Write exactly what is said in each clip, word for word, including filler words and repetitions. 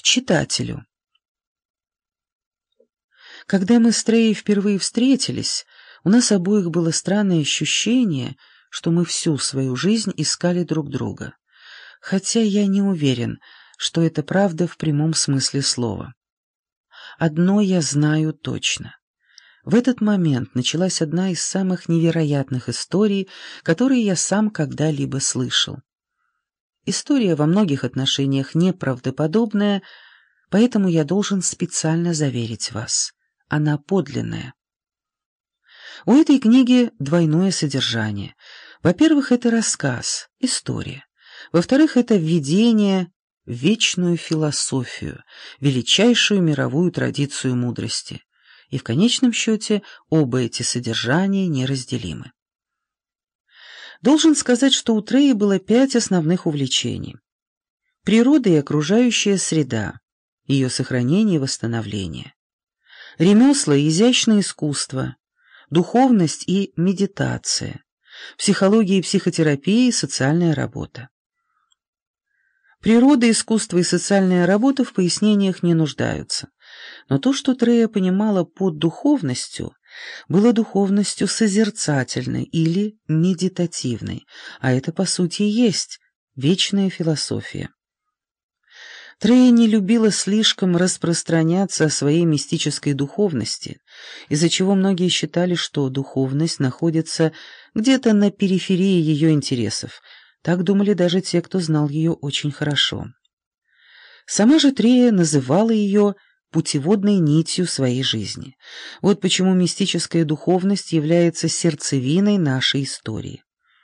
читателю. Когда мы с Треей впервые встретились, у нас обоих было странное ощущение, что мы всю свою жизнь искали друг друга. Хотя я не уверен, что это правда в прямом смысле слова. Одно я знаю точно. В этот момент началась одна из самых невероятных историй, которые я сам когда-либо слышал. История во многих отношениях неправдоподобная, поэтому я должен специально заверить вас. Она подлинная. У этой книги двойное содержание. Во-первых, это рассказ, история. Во-вторых, это введение в вечную философию, величайшую мировую традицию мудрости. И в конечном счете оба эти содержания неразделимы. Должен сказать, что у Треи было пять основных увлечений. Природа и окружающая среда, ее сохранение и восстановление. Ремесла и изящное искусство, духовность и медитация, психология и психотерапия и социальная работа. Природа, искусство и социальная работа в пояснениях не нуждаются. Но то, что Трея понимала под духовностью, было духовностью созерцательной или медитативной, а это, по сути, и есть вечная философия. Трея не любила слишком распространяться о своей мистической духовности, из-за чего многие считали, что духовность находится где-то на периферии ее интересов. Так думали даже те, кто знал ее очень хорошо. Сама же Трея называла ее путеводной нитью своей жизни. Вот почему мистическая духовность является сердцевиной нашей истории.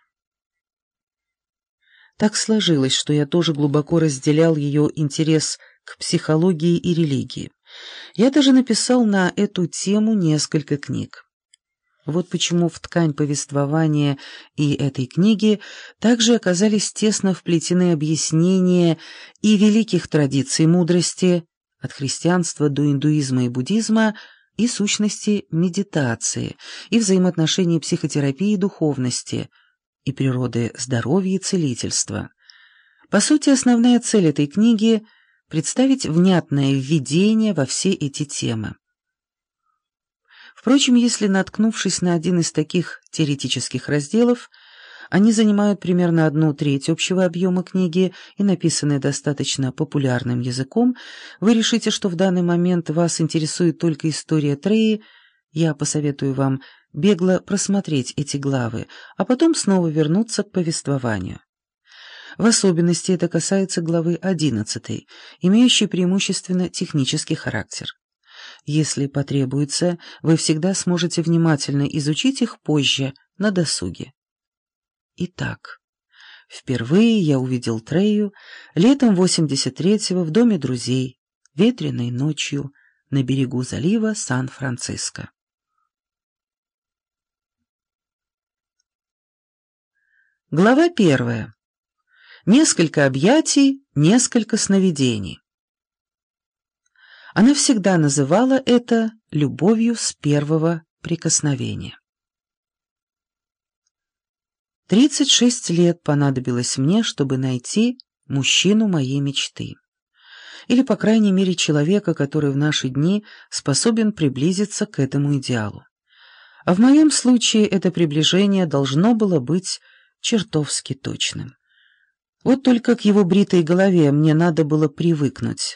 Так сложилось, что я тоже глубоко разделял ее интерес к психологии и религии. Я даже написал на эту тему несколько книг. Вот почему в ткань повествования и этой книги также оказались тесно вплетены объяснения и великих традиций мудрости, от христианства до индуизма и буддизма, и сущности медитации, и взаимоотношений психотерапии и духовности, и природы здоровья и целительства. По сути, основная цель этой книги — представить внятное введение во все эти темы. Впрочем, если, наткнувшись на один из таких теоретических разделов, они занимают примерно одну треть общего объема книги и написаны достаточно популярным языком, вы решите, что в данный момент вас интересует только история Треи, я посоветую вам бегло просмотреть эти главы, а потом снова вернуться к повествованию. В особенности это касается главы одиннадцатой, имеющей преимущественно технический характер. Если потребуется, вы всегда сможете внимательно изучить их позже, на досуге. Итак, впервые я увидел Трею летом восемьдесят третьего в доме друзей, ветреной ночью, на берегу залива Сан-Франциско. Глава первая. Несколько объятий, несколько сновидений. Она всегда называла это любовью с первого прикосновения. Тридцать шесть лет понадобилось мне, чтобы найти мужчину моей мечты. Или, по крайней мере, человека, который в наши дни способен приблизиться к этому идеалу. А в моем случае это приближение должно было быть чертовски точным. Вот только к его бритой голове мне надо было привыкнуть.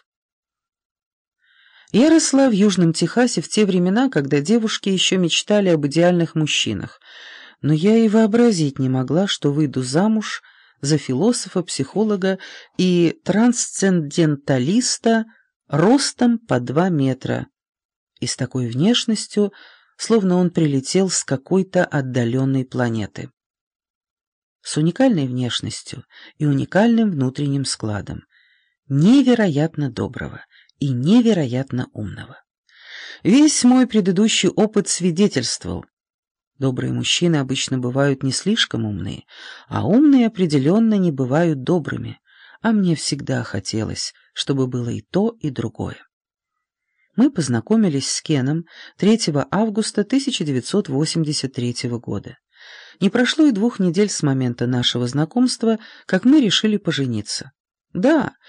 Я росла в Южном Техасе в те времена, когда девушки еще мечтали об идеальных мужчинах, но я и вообразить не могла, что выйду замуж за философа, психолога и трансценденталиста ростом по два метра и с такой внешностью, словно он прилетел с какой-то отдаленной планеты. С уникальной внешностью и уникальным внутренним складом, невероятно доброго и невероятно умного. Весь мой предыдущий опыт свидетельствовал: добрые мужчины обычно бывают не слишком умные, а умные определенно не бывают добрыми, а мне всегда хотелось, чтобы было и то, и другое. Мы познакомились с Кеном третьего августа тысяча девятьсот восемьдесят третьего года. Не прошло и двух недель с момента нашего знакомства, как мы решили пожениться. Да,